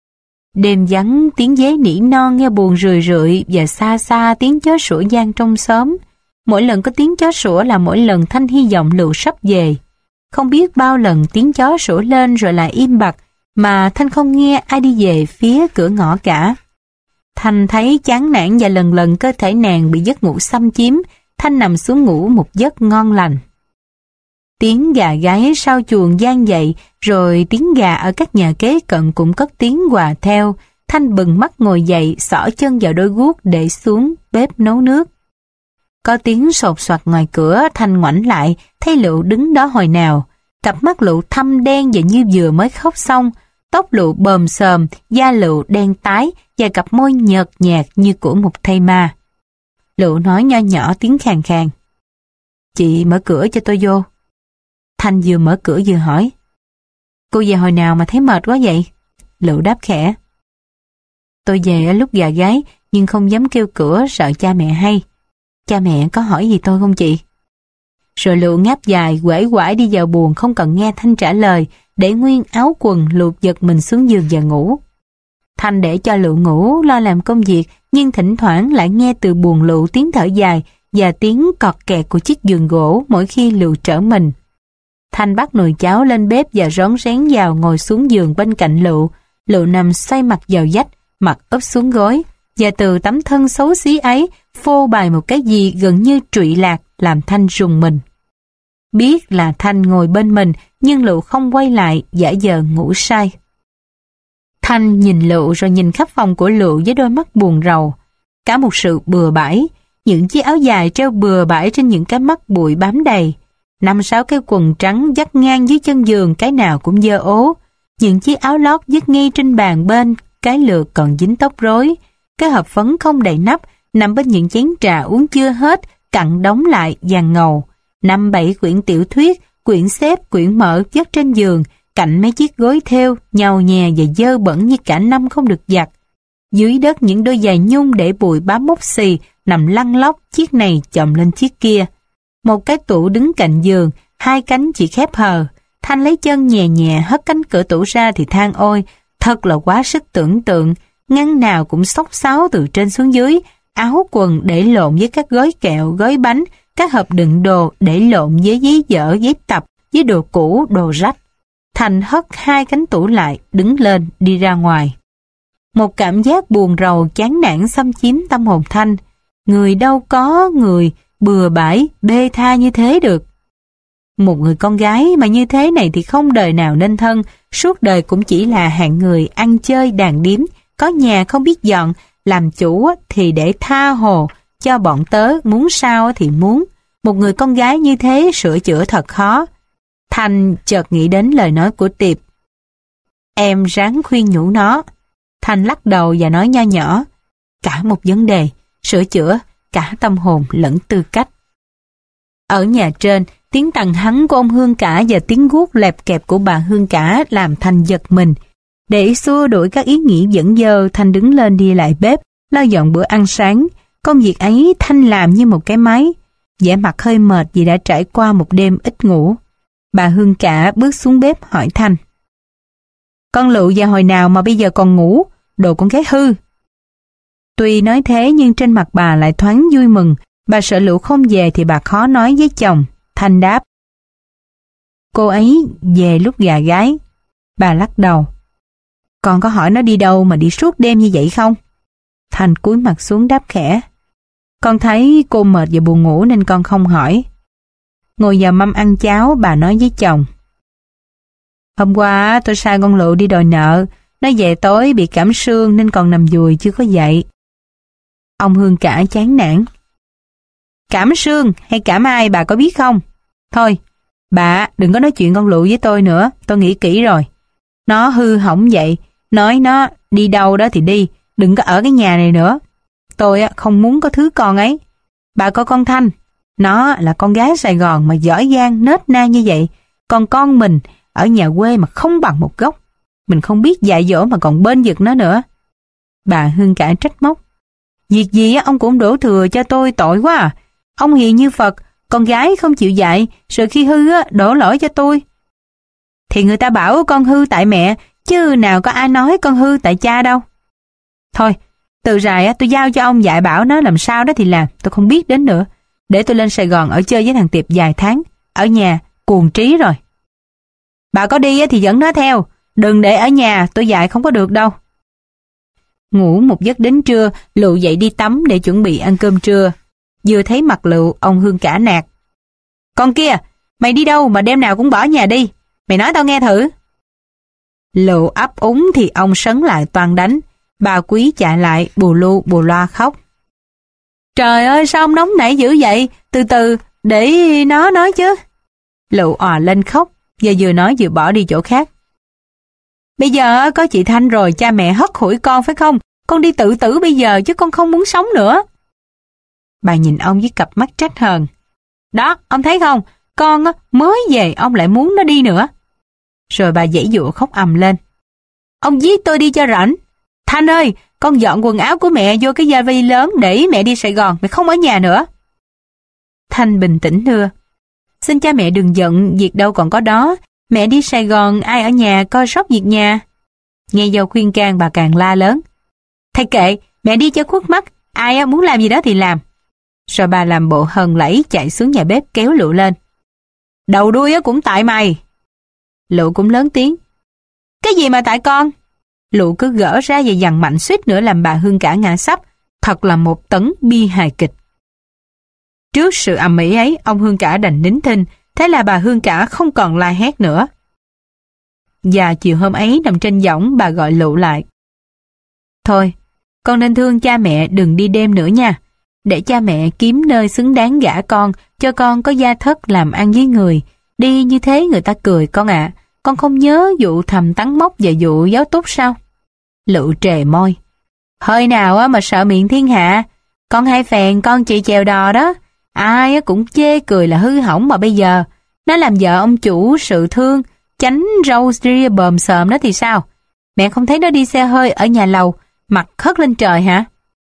Speaker 4: Đêm vắng tiếng dế nỉ non nghe buồn rười rượi, và xa xa tiếng chó sủa vang trong xóm. Mỗi lần có tiếng chó sủa là mỗi lần Thanh hy vọng Lựu sắp về. Không biết bao lần tiếng chó sủa lên rồi lại im bặt, mà Thanh không nghe ai đi về phía cửa ngõ cả. Thanh thấy chán nản và lần lần cơ thể nàng bị giấc ngủ xâm chiếm. Thanh nằm xuống ngủ một giấc ngon lành. Tiếng gà gáy sau chuồng vang dậy, rồi tiếng gà ở các nhà kế cận cũng cất tiếng hòa theo. Thanh bừng mắt ngồi dậy, xỏ chân vào đôi guốc để xuống bếp nấu nước. Có tiếng sột soạt ngoài cửa, Thanh ngoảnh lại, thấy Lựu đứng đó hồi nào. Cặp mắt Lựu thâm đen và như vừa mới khóc xong, tóc Lựu bờm xờm, da Lựu đen tái và cặp môi nhợt nhạt như của một thây ma. Lựu nói nho nhỏ tiếng khàn khàn. Chị mở cửa cho tôi vô. Thanh vừa mở cửa vừa hỏi. Cô về hồi nào mà thấy mệt quá vậy? Lựu đáp khẽ. Tôi về ở lúc gà gáy nhưng không dám kêu cửa sợ cha mẹ hay. Cha mẹ có hỏi gì tôi không chị? Rồi Lựu ngáp dài, uể oải đi vào buồng không cần nghe Thanh trả lời, để nguyên áo quần Lựu giật mình xuống giường và ngủ. Thanh để cho Lựu ngủ, lo làm công việc, nhưng thỉnh thoảng lại nghe từ buồng Lựu tiếng thở dài và tiếng cọt kẹt của chiếc giường gỗ mỗi khi Lựu trở mình. Thanh bắt nồi cháo lên bếp và rón rén vào ngồi xuống giường bên cạnh Lựu. Lựu nằm xoay mặt vào vách, mặt úp xuống gối, và từ tấm thân xấu xí ấy phô bày một cái gì gần như trụy lạc làm Thanh rùng mình. Biết là Thanh ngồi bên mình, nhưng Lựu không quay lại, giả vờ ngủ say. Thanh nhìn Lựu rồi nhìn khắp phòng của Lựu với đôi mắt buồn rầu. Cả một sự bừa bãi, những chiếc áo dài treo bừa bãi trên những cái mắt bụi bám đầy. Năm sáu cái quần trắng dắt ngang dưới chân giường, cái nào cũng dơ ố. Những chiếc áo lót dứt ngay trên bàn bên, cái lược còn dính tóc rối. Cái hộp phấn không đầy nắp nằm bên những chén trà uống chưa hết, cặn đóng lại vàng ngầu. Năm bảy quyển tiểu thuyết, quyển xếp, quyển mở chất trên giường, cạnh mấy chiếc gối thêu, nhàu nhè và dơ bẩn như cả năm không được giặt. Dưới đất những đôi giày nhung để bụi bám mốc xì nằm lăn lóc, chiếc này chồng lên chiếc kia. Một cái tủ đứng cạnh giường, hai cánh chỉ khép hờ. Thanh lấy chân nhẹ nhẹ hất cánh cửa tủ ra thì than ôi, thật là quá sức tưởng tượng, ngăn nào cũng xốc xáo từ trên xuống dưới, áo quần để lộn với các gói kẹo, gói bánh, các hộp đựng đồ để lộn với giấy dở, giấy tập, với đồ cũ, đồ rách. Thanh hất hai cánh tủ lại, đứng lên, đi ra ngoài. Một cảm giác buồn rầu, chán nản xâm chiếm tâm hồn Thanh. Người đâu có người bừa bãi, bê tha như thế được. Một người con gái mà như thế này thì không đời nào nên thân, suốt đời cũng chỉ là hạng người ăn chơi đàn điếm, có nhà không biết dọn, làm chủ thì để tha hồ cho bọn tớ, muốn sao thì muốn. Một người con gái như thế sửa chữa thật khó. Thanh chợt nghĩ đến lời nói của Tiệp. Em ráng khuyên nhủ nó. Thanh lắc đầu và nói nho nhỏ. Cả một vấn đề, sửa chữa cả tâm hồn lẫn tư cách. Ở nhà trên, tiếng tằng hắng của ông Hương Cả và tiếng guốc lẹp kẹp của bà Hương Cả làm Thanh giật mình. Để xua đuổi các ý nghĩ dẫn dơ, Thanh đứng lên đi lại bếp, lau dọn bữa ăn sáng. Công việc ấy Thanh làm như một cái máy. vẻ mặt hơi mệt vì đã trải qua một đêm ít ngủ. Bà Hương Cả bước xuống bếp hỏi Thanh. Con Lựu vào hồi nào mà bây giờ còn ngủ, đồ con gái hư. Tuy nói thế nhưng trên mặt bà lại thoáng vui mừng. Bà sợ Lựu không về thì bà khó nói với chồng. Thanh đáp. Cô ấy về lúc gà gái. Bà lắc đầu. Con có hỏi nó đi đâu mà đi suốt đêm như vậy không? Thanh cúi mặt xuống đáp khẽ. Con thấy cô mệt và buồn ngủ nên con không hỏi. Ngồi vào mâm ăn cháo, bà nói với chồng. Hôm qua tôi sai con Lựu đi đòi nợ. Nó về tối bị cảm sương nên còn nằm dùi chưa có dậy. Ông Hương Cả chán nản. Cảm sương hay cảm ai bà có biết không? Thôi, bà đừng có nói chuyện con Lựu với tôi nữa, tôi nghĩ kỹ rồi. Nó hư hỏng vậy, nói nó đi đâu đó thì đi, đừng có ở cái nhà này nữa. Tôi không muốn có thứ con ấy. Bà có con Thanh, nó là con gái Sài Gòn mà giỏi giang nết na như vậy, còn con mình ở nhà quê mà không bằng một gốc. Mình không biết dạy dỗ mà còn bên vực nó nữa. Bà Hương Cả trách móc. Việc gì ông cũng đổ thừa cho tôi, tội quá à. Ông hiền như Phật, con gái không chịu dạy, rồi khi hư đổ lỗi cho tôi. Thì người ta bảo con hư tại mẹ, chứ nào có ai nói con hư tại cha đâu. Thôi, từ rày tôi giao cho ông dạy bảo nó làm sao đó thì làm, tôi không biết đến nữa. Để tôi lên Sài Gòn ở chơi với thằng Tiệp vài tháng, ở nhà cuồng trí rồi. Bà có đi thì dẫn nó theo, đừng để ở nhà, tôi dạy không có được đâu. Ngủ một giấc đến trưa, Lựu dậy đi tắm để chuẩn bị ăn cơm trưa. Vừa thấy mặt Lựu, ông Hương Cả nạt. Con kia, Mày đi đâu mà đêm nào cũng bỏ nhà đi? Mày nói tao nghe thử. Lụ ấp úng thì ông sấn lại toan đánh. Bà Quý chạy lại bù lu bù loa khóc. Trời ơi, sao ông nóng nảy dữ vậy? Từ từ, để nó nói chứ. Lụ òa lên khóc, và vừa nói vừa bỏ đi chỗ khác. Bây giờ có chị Thanh rồi, cha mẹ hất hủi con phải không? Con đi tự tử bây giờ chứ con không muốn sống nữa. Bà nhìn ông với cặp mắt trách hờn. Đó, ông thấy không? Con mới về ông lại muốn nó đi nữa. Rồi bà giãy giụa khóc ầm lên. Ông giết tôi đi cho rảnh. Thanh ơi, con dọn quần áo của mẹ vô cái vali lớn để mẹ đi Sài Gòn, mẹ không ở nhà nữa. Thanh bình tĩnh thưa. Xin cha mẹ đừng giận, việc đâu còn có đó. Mẹ đi Sài Gòn, ai ở nhà coi sóc việc nhà. Nghe dâu khuyên can bà càng la lớn. Thầy kệ, mẹ đi cho khuất mắt, ai muốn làm gì đó thì làm. Rồi bà làm bộ hờn lẫy chạy xuống nhà bếp kéo Lụ lên. Đầu đuôi cũng tại mày. Lụ cũng lớn tiếng. Cái gì mà tại con? Lụ cứ gỡ ra và dằn mạnh suýt nữa làm bà Hương Cả ngã sấp. Thật là một tấn bi hài kịch. Trước sự ầm ĩ ấy, ông Hương Cả đành nín thinh. Thế là bà Hương Cả không còn la hét nữa. Và chiều hôm ấy nằm trên võng, bà gọi Lụ lại. Thôi, con nên thương cha mẹ đừng đi đêm nữa nha. Để cha mẹ kiếm nơi xứng đáng gả con, cho con có gia thất làm ăn với người. Đi như thế người ta cười con ạ. À. Con không nhớ vụ thầm tắn mốc và vụ giáo túc sao? Lụ trề môi. Hơi nào mà sợ miệng thiên hạ. Con hai phèn con chị chèo đò đó. Ai cũng chê cười là hư hỏng mà bây giờ. Nó làm vợ ông chủ sự thương, chánh râu ria bờm sờm đó thì sao? Mẹ không thấy nó đi xe hơi ở nhà lầu, mặt hất lên trời hả?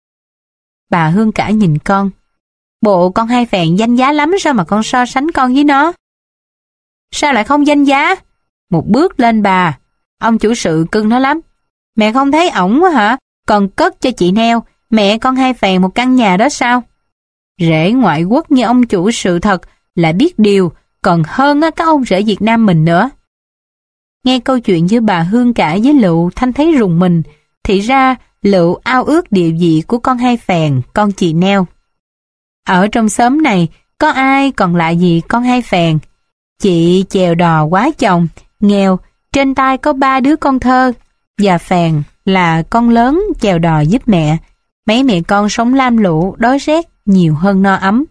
Speaker 4: Bà Hương Cả nhìn con. Bộ con hai phèn danh giá lắm sao mà con so sánh con với nó? Sao lại không danh giá? Một bước lên bà. Ông chủ sự cưng nó lắm. Mẹ không thấy ổng hả? Còn cất cho chị Neo, mẹ con hai phèn một căn nhà đó sao? Rể ngoại quốc như ông chủ sự thật là biết điều, còn hơn các ông rể Việt Nam mình nữa. Nghe câu chuyện giữa bà Hương Cả với Lụ, Thanh thấy rùng mình. Thì ra Lụ ao ước địa vị của con hai phèn, con chị Neo. Ở trong xóm này, có ai còn lại gì con hai phèn? Chị chèo đò quá chồng, nghèo, trên tay có ba đứa con thơ. Và phèn là con lớn chèo đò giúp mẹ. Mấy mẹ con sống lam lũ, đói rét, nhiều hơn no ấm.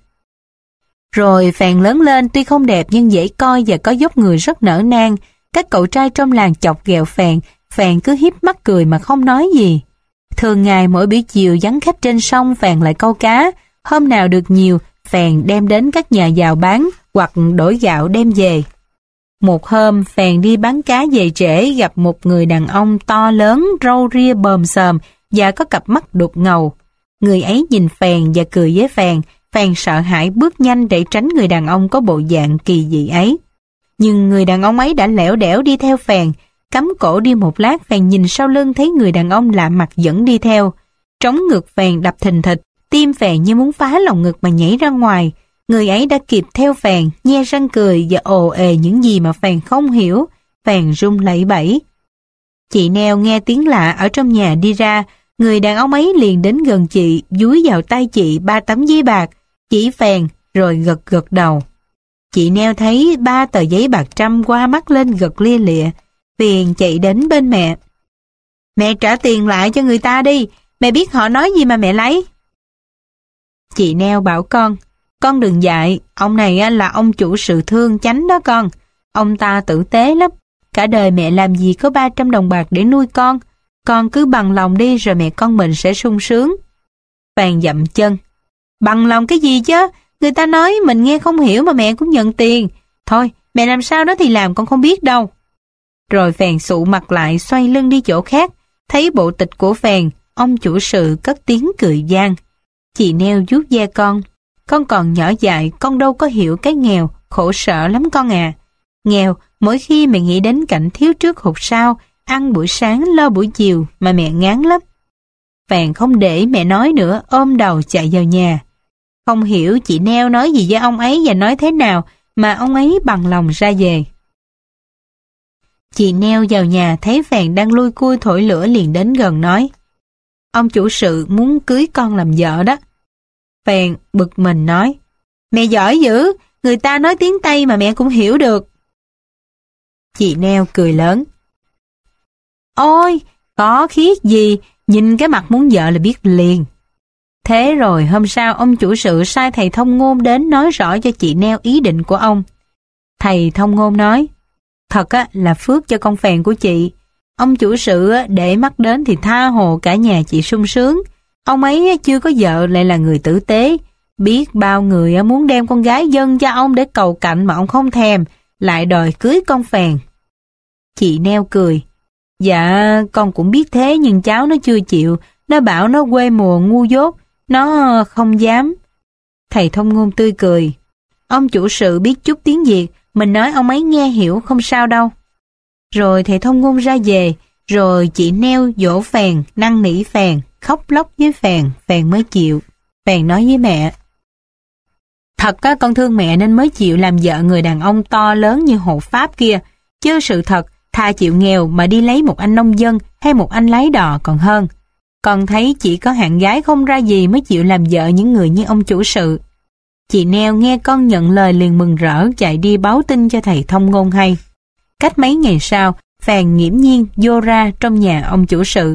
Speaker 4: Rồi phèn lớn lên tuy không đẹp nhưng dễ coi và có dốc người rất nở nang. Các cậu trai trong làng chọc ghẹo phèn, phèn cứ hiếp mắt cười mà không nói gì. Thường ngày mỗi buổi chiều vắng khách trên sông phèn lại câu cá. Hôm nào được nhiều, phèn đem đến các nhà giàu bán hoặc đổi gạo đem về. Một hôm, phèn đi bán cá về trễ gặp một người đàn ông to lớn, râu ria bờm sờm và có cặp mắt đục ngầu. Người ấy nhìn phèn và cười với phèn, phèn sợ hãi bước nhanh để tránh người đàn ông có bộ dạng kỳ dị ấy. Nhưng người đàn ông ấy đã lẻo đẻo đi theo phèn, cắm cổ đi một lát phèn nhìn sau lưng thấy người đàn ông lạ mặt vẫn đi theo. Trống ngực phèn đập thình thịch, tim phèn như muốn phá lồng ngực mà nhảy ra ngoài. Người ấy đã kịp theo phèn, nhe răng cười và ồ ề những gì mà phèn không hiểu. Phèn run lẩy bẩy. Chị Neo nghe tiếng lạ ở trong nhà đi ra, người đàn ông ấy liền đến gần chị, dúi vào tay chị ba tấm giấy bạc, chỉ phèn rồi gật gật đầu. Chị Neo thấy ba tờ giấy bạc trăm qua mắt lên gật lia lịa, phiền chạy đến bên mẹ. Mẹ trả tiền lại cho người ta đi, mẹ biết họ nói gì mà mẹ lấy. Chị Neo bảo con, con đừng dại, ông này là ông chủ sự thương chánh đó con. Ông ta tử tế lắm, cả đời mẹ làm gì có ba trăm đồng bạc để nuôi con. Con cứ bằng lòng đi rồi mẹ con mình sẽ sung sướng. Phèn dậm chân. Bằng lòng cái gì chứ? Người ta nói mình nghe không hiểu mà mẹ cũng nhận tiền. Thôi, mẹ làm sao đó thì làm con không biết đâu. Rồi phèn sụ mặt lại xoay lưng đi chỗ khác. Thấy bộ tịch của phèn, ông chủ sự cất tiếng cười gian. Chị Neo vuốt ve con. Con còn nhỏ dại, con đâu có hiểu cái nghèo, khổ sở lắm con à. Nghèo, mỗi khi mẹ nghĩ đến cảnh thiếu trước hụt sau, ăn buổi sáng lo buổi chiều mà mẹ ngán lắm. Phèn không để mẹ nói nữa, ôm đầu chạy vào nhà. Không hiểu chị Neo nói gì với ông ấy và nói thế nào mà ông ấy bằng lòng ra về. Chị Neo vào nhà thấy phèn đang lui cui thổi lửa liền đến gần nói. Ông chủ sự muốn cưới con làm vợ đó. Phèn bực mình nói. Mẹ giỏi dữ,
Speaker 3: người ta nói tiếng Tây mà mẹ cũng hiểu được. Chị Neo cười lớn. Ôi, có khiết gì, nhìn cái mặt muốn vợ là biết liền. Thế rồi hôm sau ông chủ sự sai thầy thông ngôn đến nói rõ cho chị Neo ý định của ông. Thầy thông ngôn nói, thật á, là phước cho con phèn của chị. Ông chủ sự á, để mắt đến thì tha hồ cả nhà chị sung sướng. Ông ấy á, chưa có vợ lại là người tử tế. Biết bao người á, muốn đem con gái dâng cho ông để cầu cạnh mà ông không thèm, lại đòi cưới con phèn. Chị Neo cười. Dạ, con cũng biết thế nhưng cháu nó chưa chịu. Nó bảo nó quê mùa ngu dốt. Nó không dám. Thầy thông ngôn tươi cười. Ông chủ sự biết chút tiếng Việt, mình nói ông ấy nghe hiểu không sao đâu. Rồi thầy thông ngôn ra về, rồi chị Neo dỗ phèn, năn nỉ phèn, khóc lóc với phèn, phèn mới chịu. Phèn nói với mẹ. Thật á, con thương mẹ nên mới chịu làm vợ người đàn ông to lớn như hộ Pháp kia. Chứ sự thật, thà chịu nghèo mà đi lấy một anh nông dân hay một anh lái đò còn hơn. Con thấy chỉ có hạng gái không ra gì mới chịu làm vợ những người như ông chủ sự. Chị Neo nghe con nhận lời liền mừng rỡ chạy đi báo tin cho thầy thông ngôn hay. Cách mấy ngày sau, phèn nghiễm nhiên vô ra trong nhà ông chủ sự.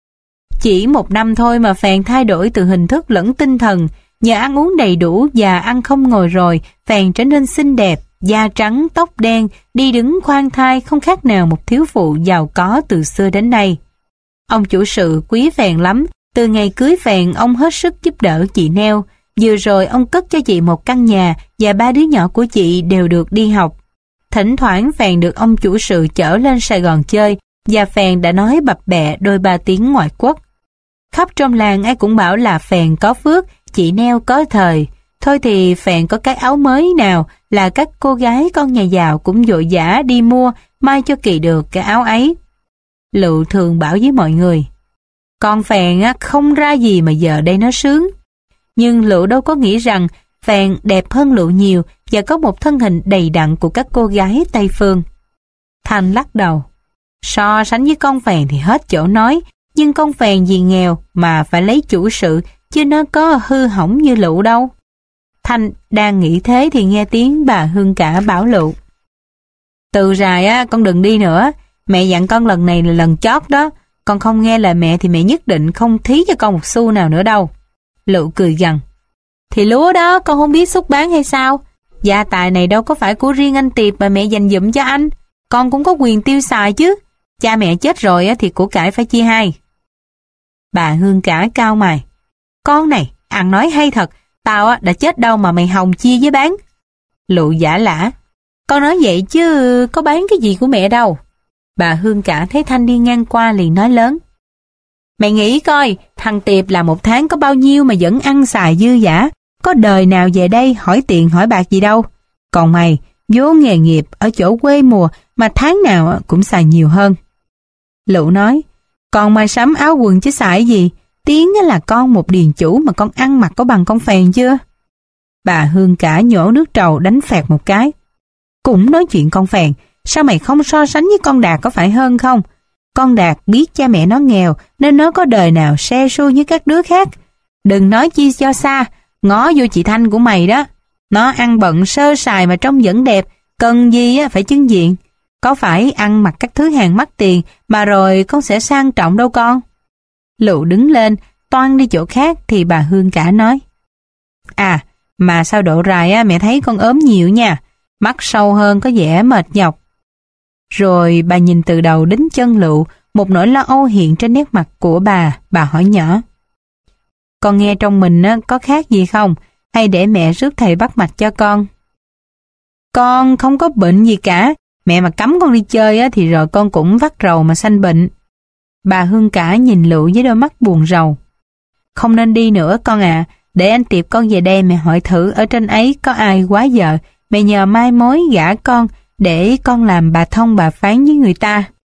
Speaker 3: Chỉ một năm thôi mà phèn thay đổi từ hình thức lẫn tinh thần. Nhờ ăn uống đầy đủ và ăn không ngồi rồi, phèn trở nên xinh đẹp, da trắng, tóc đen, đi đứng khoan thai không khác nào một thiếu phụ giàu có từ xưa đến nay. Ông chủ sự quý phèn lắm, từ ngày cưới phèn ông hết sức giúp đỡ chị Neo. Vừa rồi ông cất cho chị một căn nhà và ba đứa nhỏ của chị đều được đi học. Thỉnh thoảng phèn được ông chủ sự chở lên Sài Gòn chơi và phèn đã nói bập bẹ đôi ba tiếng ngoại quốc. Khắp trong làng ai cũng bảo là phèn có phước, chị Neo có thời. Thôi thì phèn có cái áo mới nào là các cô gái con nhà giàu cũng vội vã đi mua mai cho kỳ được cái áo ấy. Lựu thường bảo với mọi người, con phèn á, không ra gì mà giờ đây nó sướng. Nhưng Lựu đâu có nghĩ rằng phèn đẹp hơn Lựu nhiều và có một thân hình đầy đặn của các cô gái Tây Phương. Thanh lắc đầu. So sánh với con phèn thì hết chỗ nói, nhưng con phèn vì nghèo mà phải lấy chủ sự, chứ nó có hư hỏng như Lựu đâu. Thanh đang nghĩ thế thì nghe tiếng bà Hương Cả bảo Lựu. Từ rày á, con đừng đi nữa. Mẹ dặn con lần này là lần chót đó. Con không nghe lời mẹ thì mẹ nhất định không thí cho con một xu nào nữa đâu. Lựu cười gằn. Thì lúa đó con không biết xuất bán hay sao? Gia tài này đâu có phải của riêng anh Tiệp mà mẹ dành dụm cho anh. Con cũng có quyền tiêu xài chứ. Cha mẹ chết rồi thì của cải phải chia hai. Bà Hương Cả cau mày. Con này, ăn nói hay thật. Tao đã chết đâu mà mày hòng chia với bán. Lựu giả lả. Con nói vậy chứ có bán cái gì của mẹ đâu. Bà Hương Cả thấy Thanh đi ngang qua liền nói lớn. Mày nghĩ coi, thằng Tiệp làm một tháng có bao nhiêu mà vẫn ăn xài dư dả. Có đời nào về đây hỏi tiền hỏi bạc gì đâu. Còn mày, vốn nghề nghiệp ở chỗ quê mùa mà tháng nào cũng xài nhiều hơn. Lựu nói, còn mày sắm áo quần chứ xài gì. Tiếng là con một điền chủ mà con ăn mặc có bằng con phèn chưa? Bà Hương Cả nhổ nước trầu đánh phẹt một cái. Cũng nói chuyện con phèn, sao mày không so sánh với con Đạt có phải hơn không? Con Đạt biết cha mẹ nó nghèo nên nó có đời nào xe xu như các đứa khác. Đừng nói chi cho xa, ngó vô chị Thanh của mày đó. Nó ăn bận sơ sài mà trông vẫn đẹp, cần gì phải chưng diện. Có phải ăn mặc các thứ hàng mắc tiền mà rồi con sẽ sang trọng đâu con. Lựu đứng lên, toan đi chỗ khác thì bà Hương Cả nói. À, mà sao độ rài á, mẹ thấy con ốm nhiều nha. Mắt sâu hơn có vẻ mệt nhọc. Rồi bà nhìn từ đầu đến chân Lựu, một nỗi lo âu hiện trên nét mặt của bà, bà hỏi nhỏ. Con nghe trong mình á, có khác gì không? Hay để mẹ rước thầy bắt mạch cho con? Con không có bệnh gì cả. Mẹ mà cấm con đi chơi á, thì rồi con cũng vắt rầu mà sanh bệnh. Bà Hương Cả nhìn Lựu với đôi mắt buồn rầu. Không nên đi nữa con à. Để anh Tiệp con về đây mẹ hỏi thử ở trên ấy có ai quá vợ. Mẹ nhờ mai mối gả con để con làm bà thông bà phán với người ta.